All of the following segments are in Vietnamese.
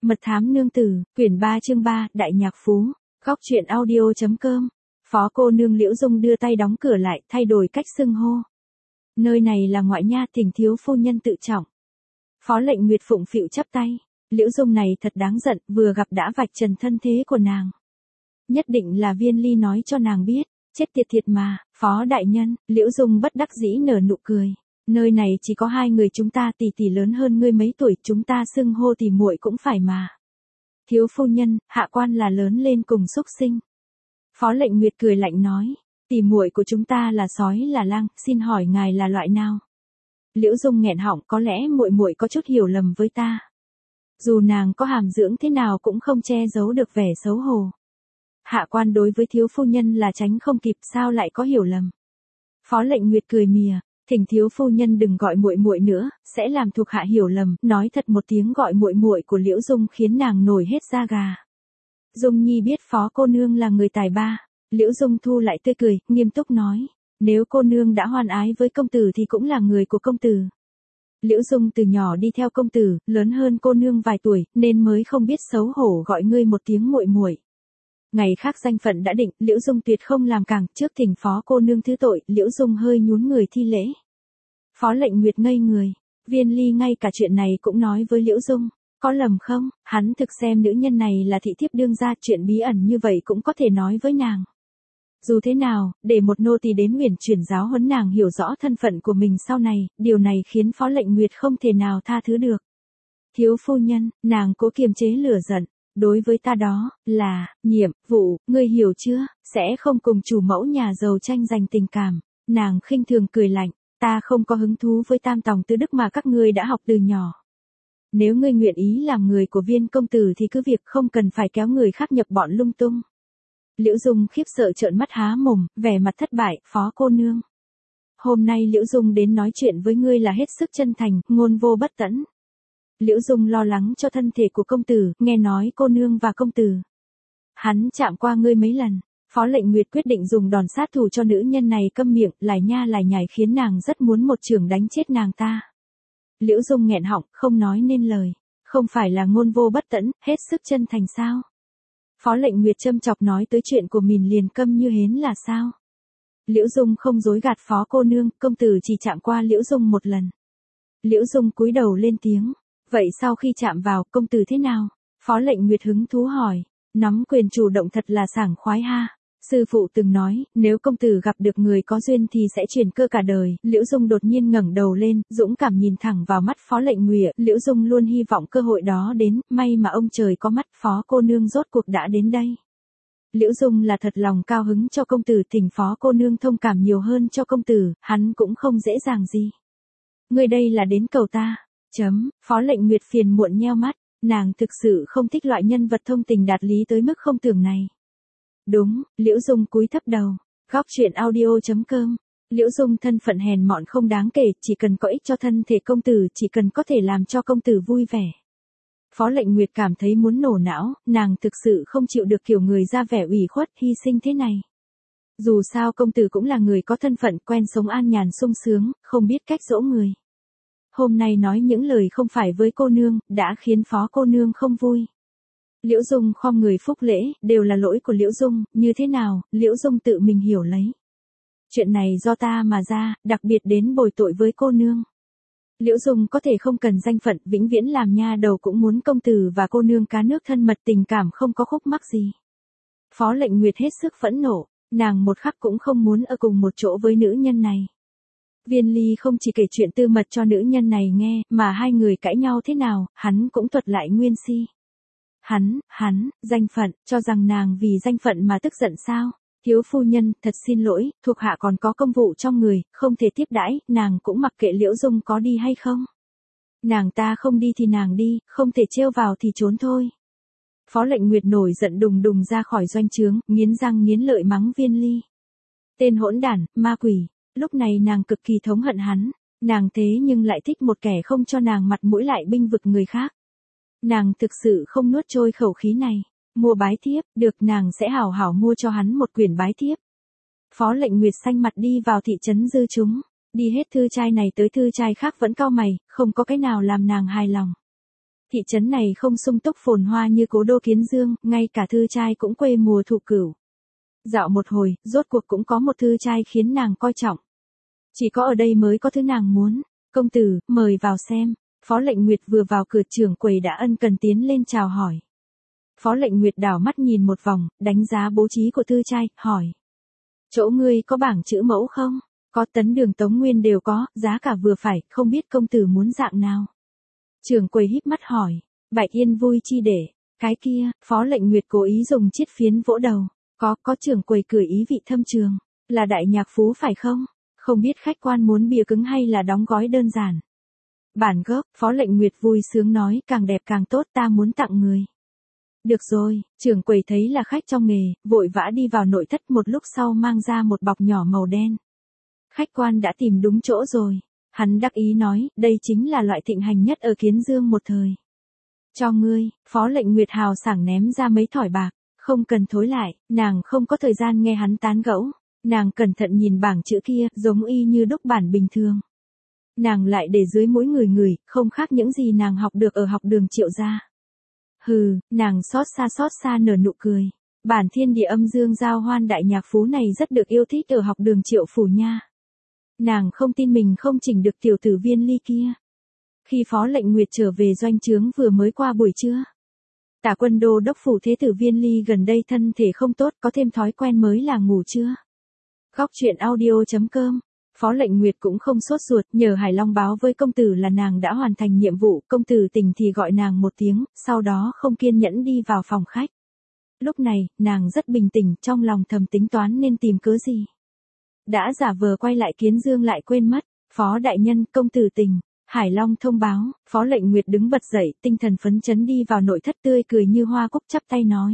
Mật thám nương tử, quyển 3 chương 3, Đại nhạc phú, góc truyện audio.com. Phó cô nương Liễu Dung đưa tay đóng cửa lại, thay đổi cách xưng hô. Nơi này là ngoại nha, thỉnh thiếu phu nhân tự trọng. Phó lệnh Nguyệt phụng phịu chắp tay. Liễu Dung này thật đáng giận, vừa gặp đã vạch trần thân thế của nàng. Nhất định là Viên Ly nói cho nàng biết, chết tiệt thiệt mà, Phó đại nhân. Liễu Dung bất đắc dĩ nở nụ cười. Nơi này chỉ có hai người chúng ta, tỷ tỷ lớn hơn ngươi mấy tuổi, chúng ta xưng hô tỷ muội cũng phải mà. Thiếu phu nhân, hạ quan là lớn lên cùng xúc sinh. Phó lệnh Nguyệt cười lạnh nói, tỷ muội của chúng ta là sói là lang, xin hỏi ngài là loại nào? Liễu Dung nghẹn họng, có lẽ muội muội có chút hiểu lầm với ta. Dù nàng có hàm dưỡng thế nào cũng không che giấu được vẻ xấu hổ. Hạ quan đối với thiếu phu nhân là tránh không kịp, sao lại có hiểu lầm? Phó lệnh Nguyệt cười mỉa, thỉnh thiếu phu nhân đừng gọi muội muội nữa, sẽ làm thuộc hạ hiểu lầm. Nói thật một tiếng gọi muội muội của Liễu Dung khiến nàng nổi hết da gà. Dung Nhi biết Phó cô nương là người tài ba. Liễu Dung thu lại tươi cười, nghiêm túc nói, nếu cô nương đã hoan ái với công tử thì cũng là người của công tử. Liễu Dung từ nhỏ đi theo công tử, lớn hơn cô nương vài tuổi, nên mới không biết xấu hổ gọi ngươi một tiếng muội muội. Ngày khác danh phận đã định, Liễu Dung tuyệt không làm cản, trước thỉnh Phó cô nương thứ tội. Liễu Dung hơi nhún người thi lễ. Phó lệnh Nguyệt ngây người. Viên Ly ngay cả chuyện này cũng nói với Liễu Dung. Có lầm không, hắn thực xem nữ nhân này là thị thiếp đương gia, chuyện bí ẩn như vậy cũng có thể nói với nàng. Dù thế nào, để một nô tỳ đến Uyển Chuyển giáo huấn nàng hiểu rõ thân phận của mình sau này, điều này khiến Phó lệnh Nguyệt không thể nào tha thứ được. Thiếu phu nhân, nàng cố kiềm chế lửa giận. Đối với ta đó, là, nhiệm vụ, ngươi hiểu chưa, sẽ không cùng chủ mẫu nhà giàu tranh giành tình cảm. Nàng khinh thường cười lạnh, ta không có hứng thú với tam tòng tứ đức mà các ngươi đã học từ nhỏ. Nếu ngươi nguyện ý làm người của Viên công tử thì cứ việc, không cần phải kéo người khác nhập bọn lung tung. Liễu Dung khiếp sợ trợn mắt há mồm, vẻ mặt thất bại. Phó cô nương, hôm nay Liễu Dung đến nói chuyện với ngươi là hết sức chân thành, ngôn vô bất tẫn. Liễu Dung lo lắng cho thân thể của công tử, nghe nói cô nương và công tử hắn chạm qua ngươi mấy lần. Phó lệnh Nguyệt quyết định dùng đòn sát thủ cho nữ nhân này câm miệng, lải nha lải nhải khiến nàng rất muốn một chưởng đánh chết nàng ta. Liễu Dung nghẹn họng, không nói nên lời. Không phải là ngôn vô bất tẫn, hết sức chân thành sao? Phó lệnh Nguyệt châm chọc nói tới chuyện của mình liền câm như hến là sao? Liễu Dung không dối gạt Phó cô nương, công tử chỉ chạm qua Liễu Dung một lần. Liễu Dung cúi đầu lên tiếng. Vậy sau khi chạm vào, công tử thế nào? Phó lệnh Nguyệt hứng thú hỏi. Nắm quyền chủ động thật là sảng khoái ha. Sư phụ từng nói, nếu công tử gặp được người có duyên thì sẽ truyền cơ cả đời. Liễu Dung đột nhiên ngẩng đầu lên, dũng cảm nhìn thẳng vào mắt Phó lệnh Nguyệt. Liễu Dung luôn hy vọng cơ hội đó đến, may mà ông trời có mắt, Phó cô nương rốt cuộc đã đến đây. Liễu Dung là thật lòng cao hứng cho công tử, thỉnh Phó cô nương thông cảm nhiều hơn cho công tử, hắn cũng không dễ dàng gì. Người đây là đến cầu ta. Phó lệnh Nguyệt phiền muộn nheo mắt, nàng thực sự không thích loại nhân vật thông tình đạt lý tới mức không tưởng này. Đúng, Liễu Dung cúi thấp đầu. Góc truyện audio.com. Liễu Dung thân phận hèn mọn không đáng kể, chỉ cần có ích cho thân thể công tử, chỉ cần có thể làm cho công tử vui vẻ. Phó lệnh Nguyệt cảm thấy muốn nổ não, nàng thực sự không chịu được kiểu người ra vẻ ủy khuất, hy sinh thế này. Dù sao công tử cũng là người có thân phận, quen sống an nhàn sung sướng, không biết cách dỗ người. Hôm nay nói những lời không phải với cô nương, đã khiến Phó cô nương không vui. Liễu Dung khom người phúc lễ, đều là lỗi của Liễu Dung, như thế nào, Liễu Dung tự mình hiểu lấy. Chuyện này do ta mà ra, đặc biệt đến bồi tội với cô nương. Liễu Dung có thể không cần danh phận, vĩnh viễn làm nha đầu cũng muốn công tử và cô nương cá nước thân mật, tình cảm không có khúc mắc gì. Phó lệnh Nguyệt hết sức phẫn nộ, nàng một khắc cũng không muốn ở cùng một chỗ với nữ nhân này. Viên Ly không chỉ kể chuyện tư mật cho nữ nhân này nghe, mà hai người cãi nhau thế nào, hắn cũng thuật lại nguyên si. Danh phận, cho rằng nàng vì danh phận mà tức giận sao? Thiếu phu nhân, thật xin lỗi, thuộc hạ còn có công vụ trong người, không thể tiếp đãi. Nàng cũng mặc kệ Liễu Dung có đi hay không. Nàng ta không đi thì nàng đi, không thể trêu vào thì trốn thôi. Phó lệnh Nguyệt nổi giận đùng đùng ra khỏi doanh trướng, nghiến răng nghiến lợi mắng Viên Ly. Tên hỗn đản, ma quỷ. Lúc này nàng cực kỳ thống hận hắn. Nàng thế nhưng lại thích một kẻ không cho nàng mặt mũi lại binh vực người khác. Nàng thực sự không nuốt trôi khẩu khí này. Mua bái thiếp, được, nàng sẽ hảo hảo mua cho hắn một quyển bái thiếp. Phó lệnh Nguyệt xanh mặt đi vào thị trấn Dư Chúng. Đi hết thư trai này tới thư trai khác vẫn cau mày, không có cái nào làm nàng hài lòng. Thị trấn này không sung túc phồn hoa như cố đô Kiến Dương, ngay cả thư trai cũng quê mùa thụ cửu. Dạo một hồi, rốt cuộc cũng có một thư trai khiến nàng coi trọng. Chỉ có ở đây mới có thứ nàng muốn. Công tử, mời vào xem. Phó Lệnh Nguyệt vừa vào cửa, trưởng quầy đã ân cần tiến lên chào hỏi. Phó Lệnh Nguyệt đảo mắt nhìn một vòng, đánh giá bố trí của thư trai, hỏi. Chỗ ngươi có bảng chữ mẫu không? Có, tấn đường tống nguyên đều có, giá cả vừa phải, không biết công tử muốn dạng nào. Trưởng quầy híp mắt hỏi. Bạch Yên vui chi để. Cái kia, Phó Lệnh Nguyệt cố ý dùng chiết phiến vỗ đầu. Có, trưởng quầy cười ý vị thâm trường. Là đại nhạc phú phải không? Không biết khách quan muốn bìa cứng hay là đóng gói đơn giản. Bản gốc, Phó Lệnh Nguyệt vui sướng nói, càng đẹp càng tốt, ta muốn tặng người. Được rồi, trưởng quầy thấy là khách trong nghề, vội vã đi vào nội thất, một lúc sau mang ra một bọc nhỏ màu đen. Khách quan đã tìm đúng chỗ rồi. Hắn đắc ý nói, đây chính là loại thịnh hành nhất ở Kiến Dương một thời. Cho ngươi, Phó Lệnh Nguyệt hào sảng ném ra mấy thỏi bạc, không cần thối lại, nàng không có thời gian nghe hắn tán gẫu. Nàng cẩn thận nhìn bảng chữ kia, giống y như đúc bản bình thường. Nàng lại để dưới mũi người, không khác những gì nàng học được ở học đường Triệu gia. Hừ, nàng xót xa nở nụ cười. Bản thiên địa âm dương giao hoan đại nhạc phú này rất được yêu thích ở học đường Triệu phủ nha. Nàng không tin mình không chỉnh được tiểu tử Viên Ly kia. Khi Phó Lệnh Nguyệt trở về doanh trướng vừa mới qua buổi trưa. Tả quân đô đốc phủ thế tử Viên Ly gần đây thân thể không tốt, có thêm thói quen mới là ngủ trưa. Góc truyện audio.com. Phó Lệnh Nguyệt cũng không sốt ruột, nhờ Hải Long báo với công tử là nàng đã hoàn thành nhiệm vụ, công tử tỉnh thì gọi nàng một tiếng, sau đó không kiên nhẫn đi vào phòng khách. Lúc này, nàng rất bình tĩnh, trong lòng thầm tính toán nên tìm cớ gì. Đã giả vờ quay lại Kiến Dương lại quên mất, Phó đại nhân, công tử tỉnh. Hải Long thông báo, Phó Lệnh Nguyệt đứng bật dậy, tinh thần phấn chấn đi vào nội thất, tươi cười như hoa cúc, chắp tay nói.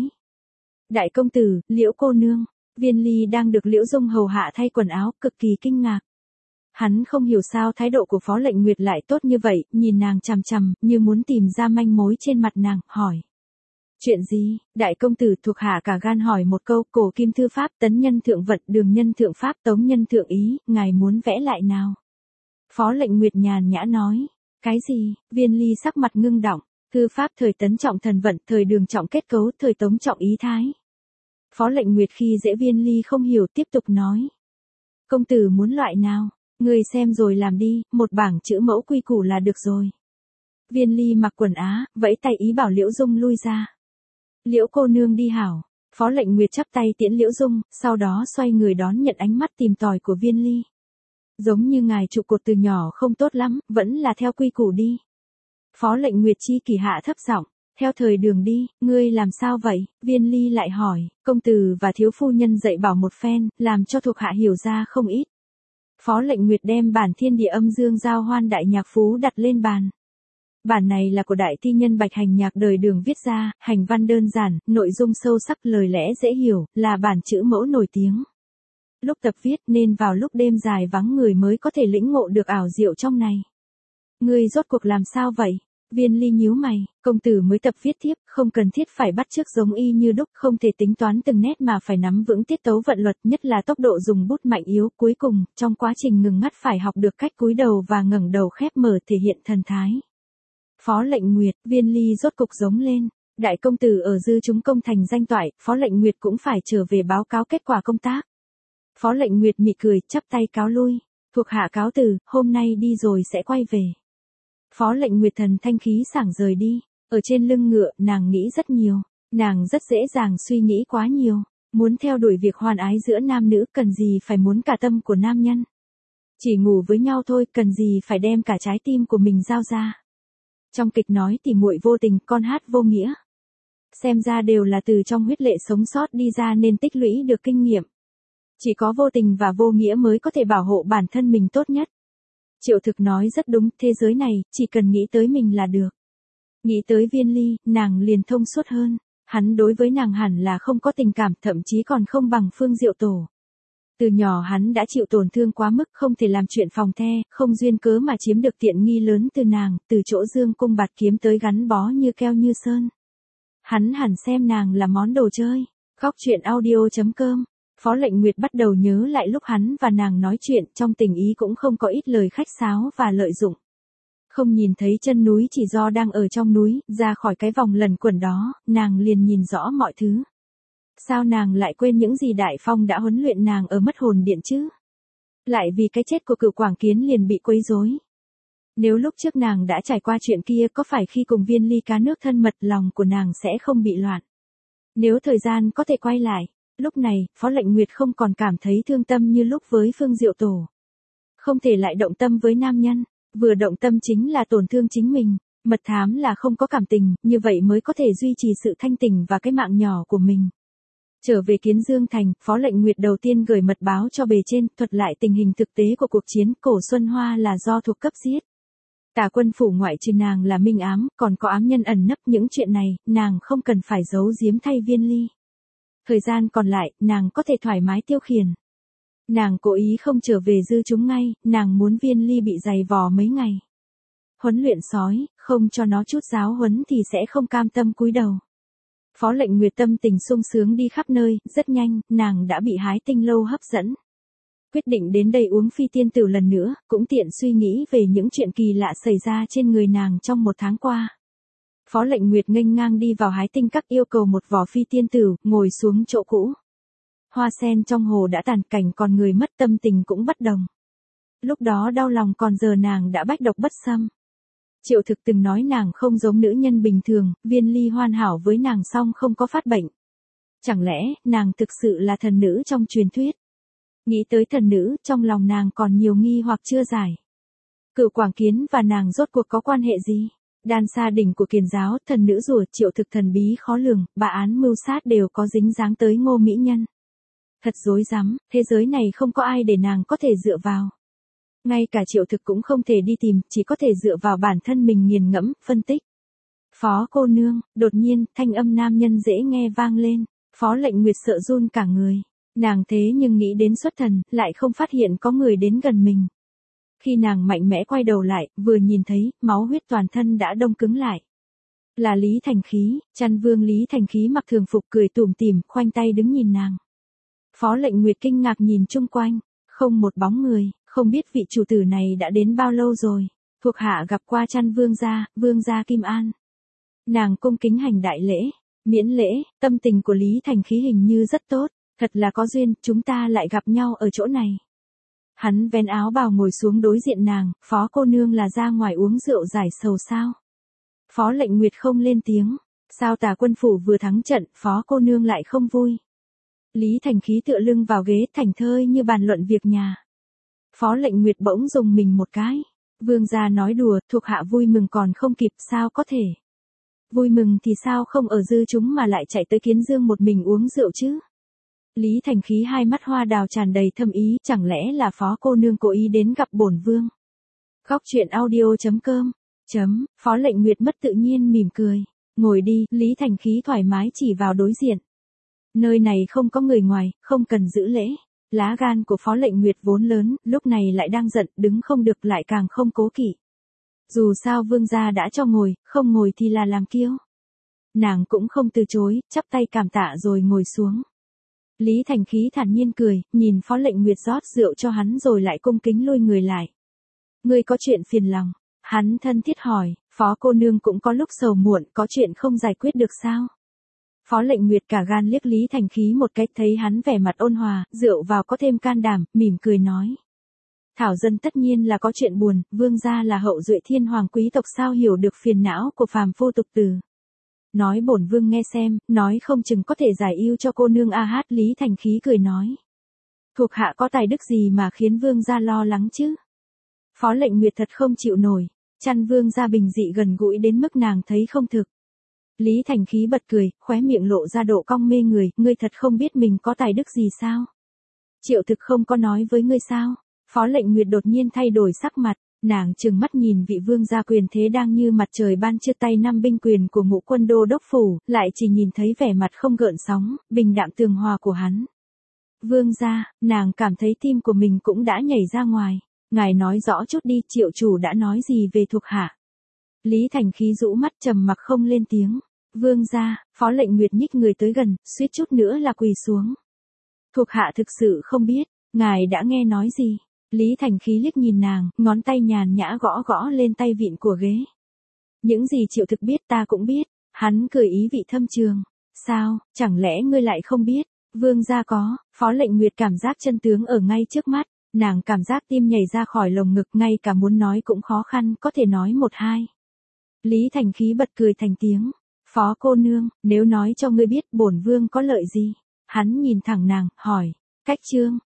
Đại công tử, Liễu cô nương. Viên Ly đang được Liễu Dung hầu hạ thay quần áo, cực kỳ kinh ngạc. Hắn không hiểu sao thái độ của Phó Lệnh Nguyệt lại tốt như vậy, nhìn nàng chằm chằm, như muốn tìm ra manh mối trên mặt nàng, hỏi. Chuyện gì? Đại công tử thuộc hạ cả gan hỏi một câu, cổ kim thư pháp, tấn nhân thượng vật, đường nhân thượng pháp, tống nhân thượng ý, ngài muốn vẽ lại nào? Phó Lệnh Nguyệt nhàn nhã nói. Cái gì? Viên Ly sắc mặt ngưng đọng. Thư pháp thời tấn trọng thần vận, thời đường trọng kết cấu, thời tống trọng ý thái. Phó Lệnh Nguyệt khi dễ Viên Ly không hiểu, tiếp tục nói. Công tử muốn loại nào? Người xem rồi làm đi, một bảng chữ mẫu quy củ là được rồi. Viên Ly mặc quần á, vẫy tay ý bảo Liễu Dung lui ra. Liễu cô nương đi hảo. Phó Lệnh Nguyệt chắp tay tiễn Liễu Dung, sau đó xoay người đón nhận ánh mắt tìm tòi của Viên Ly. Giống như ngài trụ cột từ nhỏ không tốt lắm, vẫn là theo quy củ đi. Phó Lệnh Nguyệt chi kỳ hạ thấp giọng. Theo thời đường đi, ngươi làm sao vậy? Viên Ly lại hỏi, công tử và thiếu phu nhân dạy bảo một phen, làm cho thuộc hạ hiểu ra không ít. Phó Lệnh Nguyệt đem bản thiên địa âm dương giao hoan đại nhạc phú đặt lên bàn. Bản này là của đại thi nhân Bạch Hành Nhạc đời đường viết ra, hành văn đơn giản, nội dung sâu sắc, lời lẽ dễ hiểu, là bản chữ mẫu nổi tiếng. Lúc tập viết nên vào lúc đêm dài vắng người mới có thể lĩnh ngộ được ảo diệu trong này. Ngươi rốt cuộc làm sao vậy? Viên Ly nhíu mày, công tử mới tập viết tiếp, không cần thiết phải bắt chước giống y như đúc, không thể tính toán từng nét mà phải nắm vững tiết tấu vận luật, nhất là tốc độ dùng bút mạnh yếu, cuối cùng, trong quá trình ngừng ngắt phải học được cách cúi đầu và ngẩng đầu khép mở thể hiện thần thái. Phó Lệnh Nguyệt, Viên Ly rốt cục giống lên, đại công tử ở dư chúng công thành danh toại, Phó Lệnh Nguyệt cũng phải trở về báo cáo kết quả công tác. Phó Lệnh Nguyệt mỉm cười, chắp tay cáo lui, thuộc hạ cáo từ, hôm nay đi rồi sẽ quay về. Phó Lệnh Nguyệt thần thanh khí sảng rời đi, ở trên lưng ngựa, nàng nghĩ rất nhiều, nàng rất dễ dàng suy nghĩ quá nhiều, muốn theo đuổi việc hoan ái giữa nam nữ, cần gì phải muốn cả tâm của nam nhân. Chỉ ngủ với nhau thôi, cần gì phải đem cả trái tim của mình giao ra. Trong kịch nói tỉ muội vô tình, con hát vô nghĩa. Xem ra đều là từ trong huyết lệ sống sót đi ra nên tích lũy được kinh nghiệm. Chỉ có vô tình và vô nghĩa mới có thể bảo hộ bản thân mình tốt nhất. Triệu Thực nói rất đúng, thế giới này, chỉ cần nghĩ tới mình là được. Nghĩ tới Viên Ly, nàng liền thông suốt hơn. Hắn đối với nàng hẳn là không có tình cảm, thậm chí còn không bằng Phương Diệu Tổ. Từ nhỏ hắn đã chịu tổn thương quá mức, không thể làm chuyện phòng the, không duyên cớ mà chiếm được tiện nghi lớn từ nàng, từ chỗ dương cung bạt kiếm tới gắn bó như keo như sơn. Hắn hẳn xem nàng là món đồ chơi. Góc truyện audio.com. Phó Lệnh Nguyệt bắt đầu nhớ lại lúc hắn và nàng nói chuyện, trong tình ý cũng không có ít lời khách sáo và lợi dụng. Không nhìn thấy chân núi chỉ do đang ở trong núi, ra khỏi cái vòng luẩn quẩn đó, nàng liền nhìn rõ mọi thứ. Sao nàng lại quên những gì Đại Phong đã huấn luyện nàng ở mất hồn điện chứ? Lại vì cái chết của Cửu Quảng Kiến liền bị quấy rối. Nếu lúc trước nàng đã trải qua chuyện kia, có phải khi cùng Viên Ly cá nước thân mật lòng của nàng sẽ không bị loạn? Nếu thời gian có thể quay lại, lúc này, Phó Lệnh Nguyệt không còn cảm thấy thương tâm như lúc với Phương Diệu Tổ. Không thể lại động tâm với nam nhân, vừa động tâm chính là tổn thương chính mình, mật thám là không có cảm tình, như vậy mới có thể duy trì sự thanh tỉnh và cái mạng nhỏ của mình. Trở về Kiến Dương Thành, Phó Lệnh Nguyệt đầu tiên gửi mật báo cho bề trên, thuật lại tình hình thực tế của cuộc chiến. Cổ Xuân Hoa là do thuộc cấp giết. Tả Quân phủ ngoại trừ nàng là minh ám, còn có ám nhân ẩn nấp. Những chuyện này, nàng không cần phải giấu giếm thay Viên Ly. Thời gian còn lại, nàng có thể thoải mái tiêu khiển. Nàng cố ý không trở về dư chúng ngay, nàng muốn Viên Ly bị dày vò mấy ngày. Huấn luyện sói, không cho nó chút giáo huấn thì sẽ không cam tâm cúi đầu. Phó Lệnh Nguyệt tâm tình sung sướng đi khắp nơi, rất nhanh, nàng đã bị Hái Tinh Lâu hấp dẫn. Quyết định đến đây uống phi tiên tử lần nữa, cũng tiện suy nghĩ về những chuyện kỳ lạ xảy ra trên người nàng trong một tháng qua. Phó Lệnh Nguyệt nghênh ngang đi vào Hái Tinh Các yêu cầu một vỏ phi tiên tử, ngồi xuống chỗ cũ. Hoa sen trong hồ đã tàn, cảnh còn người mất, tâm tình cũng bất đồng. Lúc đó đau lòng, còn giờ nàng đã bách độc bất xâm. Triệu Thực từng nói nàng không giống nữ nhân bình thường, Viên Ly hoàn hảo với nàng song không có phát bệnh. Chẳng lẽ, nàng thực sự là thần nữ trong truyền thuyết? Nghĩ tới thần nữ, trong lòng nàng còn nhiều nghi hoặc chưa giải. Cửu Quảng Kiến và nàng rốt cuộc có quan hệ gì? Đan Sa đỉnh của Kiền giáo, thần nữ rùa, Triệu Thực thần bí khó lường, bạ án mưu sát đều có dính dáng tới Ngô mỹ nhân. Thật rối rắm, thế giới này không có ai để nàng có thể dựa vào. Ngay cả Triệu Thực cũng không thể đi tìm, chỉ có thể dựa vào bản thân mình nghiền ngẫm, phân tích. Phó cô nương, đột nhiên, thanh âm nam nhân dễ nghe vang lên. Phó Lệnh Nguyệt sợ run cả người. Nàng thế nhưng nghĩ đến xuất thần, lại không phát hiện có người đến gần mình. Khi nàng mạnh mẽ quay đầu lại, vừa nhìn thấy, máu huyết toàn thân đã đông cứng lại. Là Lý Thành Khí, Chăn Vương Lý Thành Khí mặc thường phục cười tủm tỉm, khoanh tay đứng nhìn nàng. Phó Lệnh Nguyệt kinh ngạc nhìn chung quanh, không một bóng người, không biết vị chủ tử này đã đến bao lâu rồi. Thuộc hạ gặp qua Chăn Vương gia Kim An. Nàng cung kính hành đại lễ, miễn lễ, tâm tình của Lý Thành Khí hình như rất tốt, thật là có duyên, chúng ta lại gặp nhau ở chỗ này. Hắn vén áo bào ngồi xuống đối diện nàng, Phó cô nương là ra ngoài uống rượu giải sầu sao? Phó Lệnh Nguyệt không lên tiếng, sao Tả Quân phủ vừa thắng trận, Phó cô nương lại không vui? Lý Thành Khí tựa lưng vào ghế, thảnh thơi như bàn luận việc nhà. Phó Lệnh Nguyệt bỗng dùng mình một cái. Vương gia nói đùa, thuộc hạ vui mừng còn không kịp, sao có thể? Vui mừng thì sao không ở dư chúng mà lại chạy tới Kiến Dương một mình uống rượu chứ? Lý Thành Khí hai mắt hoa đào tràn đầy thâm ý, chẳng lẽ là Phó cô nương cố ý đến gặp bổn vương? Góc truyện audio.com. Phó Lệnh Nguyệt mất tự nhiên mỉm cười. Ngồi đi, Lý Thành Khí thoải mái chỉ vào đối diện. Nơi này không có người ngoài, không cần giữ lễ. Lá gan của Phó Lệnh Nguyệt vốn lớn, lúc này lại đang giận, đứng không được lại càng không cố kỵ. Dù sao vương gia đã cho ngồi, không ngồi thì là làm kiêu. Nàng cũng không từ chối, chắp tay cảm tạ rồi ngồi xuống. Lý Thành Khí thản nhiên cười, nhìn Phó Lệnh Nguyệt rót rượu cho hắn rồi lại cung kính lui người lại. Ngươi có chuyện phiền lòng? Hắn thân thiết hỏi, Phó cô nương cũng có lúc sầu muộn, có chuyện không giải quyết được sao? Phó Lệnh Nguyệt cả gan liếc Lý Thành Khí một cách, thấy hắn vẻ mặt ôn hòa, rượu vào có thêm can đảm, mỉm cười nói. Thảo dân tất nhiên là có chuyện buồn, vương gia là hậu duệ thiên hoàng quý tộc sao hiểu được phiền não của phàm phu tục tử. Nói bổn vương nghe xem, nói không chừng có thể giải ưu cho cô nương a hát. Lý Thành Khí cười nói. Thuộc hạ có tài đức gì mà khiến vương gia lo lắng chứ? Phó Lệnh Nguyệt thật không chịu nổi, Chăn Vương gia bình dị gần gũi đến mức nàng thấy không thực. Lý Thành Khí bật cười, khóe miệng lộ ra độ cong mê người, ngươi thật không biết mình có tài đức gì sao? Triệu Thực không có nói với ngươi sao? Phó Lệnh Nguyệt đột nhiên thay đổi sắc mặt, nàng trừng mắt nhìn vị vương gia quyền thế đang như mặt trời ban trưa tay năm binh quyền của Ngũ Quân Đô đốc phủ, lại chỉ nhìn thấy vẻ mặt không gợn sóng, bình đạm tường hòa của hắn. Vương gia, nàng cảm thấy tim của mình cũng đã nhảy ra ngoài. Ngài nói rõ chút đi, Triệu chủ đã nói gì về thuộc hạ? Lý Thành Khí rũ mắt trầm mặc không lên tiếng. Vương gia, Phó Lệnh Nguyệt nhích người tới gần, suýt chút nữa là quỳ xuống. Thuộc hạ thực sự không biết, ngài đã nghe nói gì? Lý Thành Khí liếc nhìn nàng, ngón tay nhàn nhã gõ gõ lên tay vịn của ghế. Những gì Triệu Thực biết ta cũng biết, hắn cười ý vị thâm trường. Sao, chẳng lẽ ngươi lại không biết? Vương gia có, Phó Lệnh Nguyệt cảm giác chân tướng ở ngay trước mắt, nàng cảm giác tim nhảy ra khỏi lồng ngực, ngay cả muốn nói cũng khó khăn, có thể nói một hai. Lý Thành Khí bật cười thành tiếng. Phó cô nương, nếu nói cho ngươi biết bổn vương có lợi gì? Hắn nhìn thẳng nàng, hỏi. Cách trương,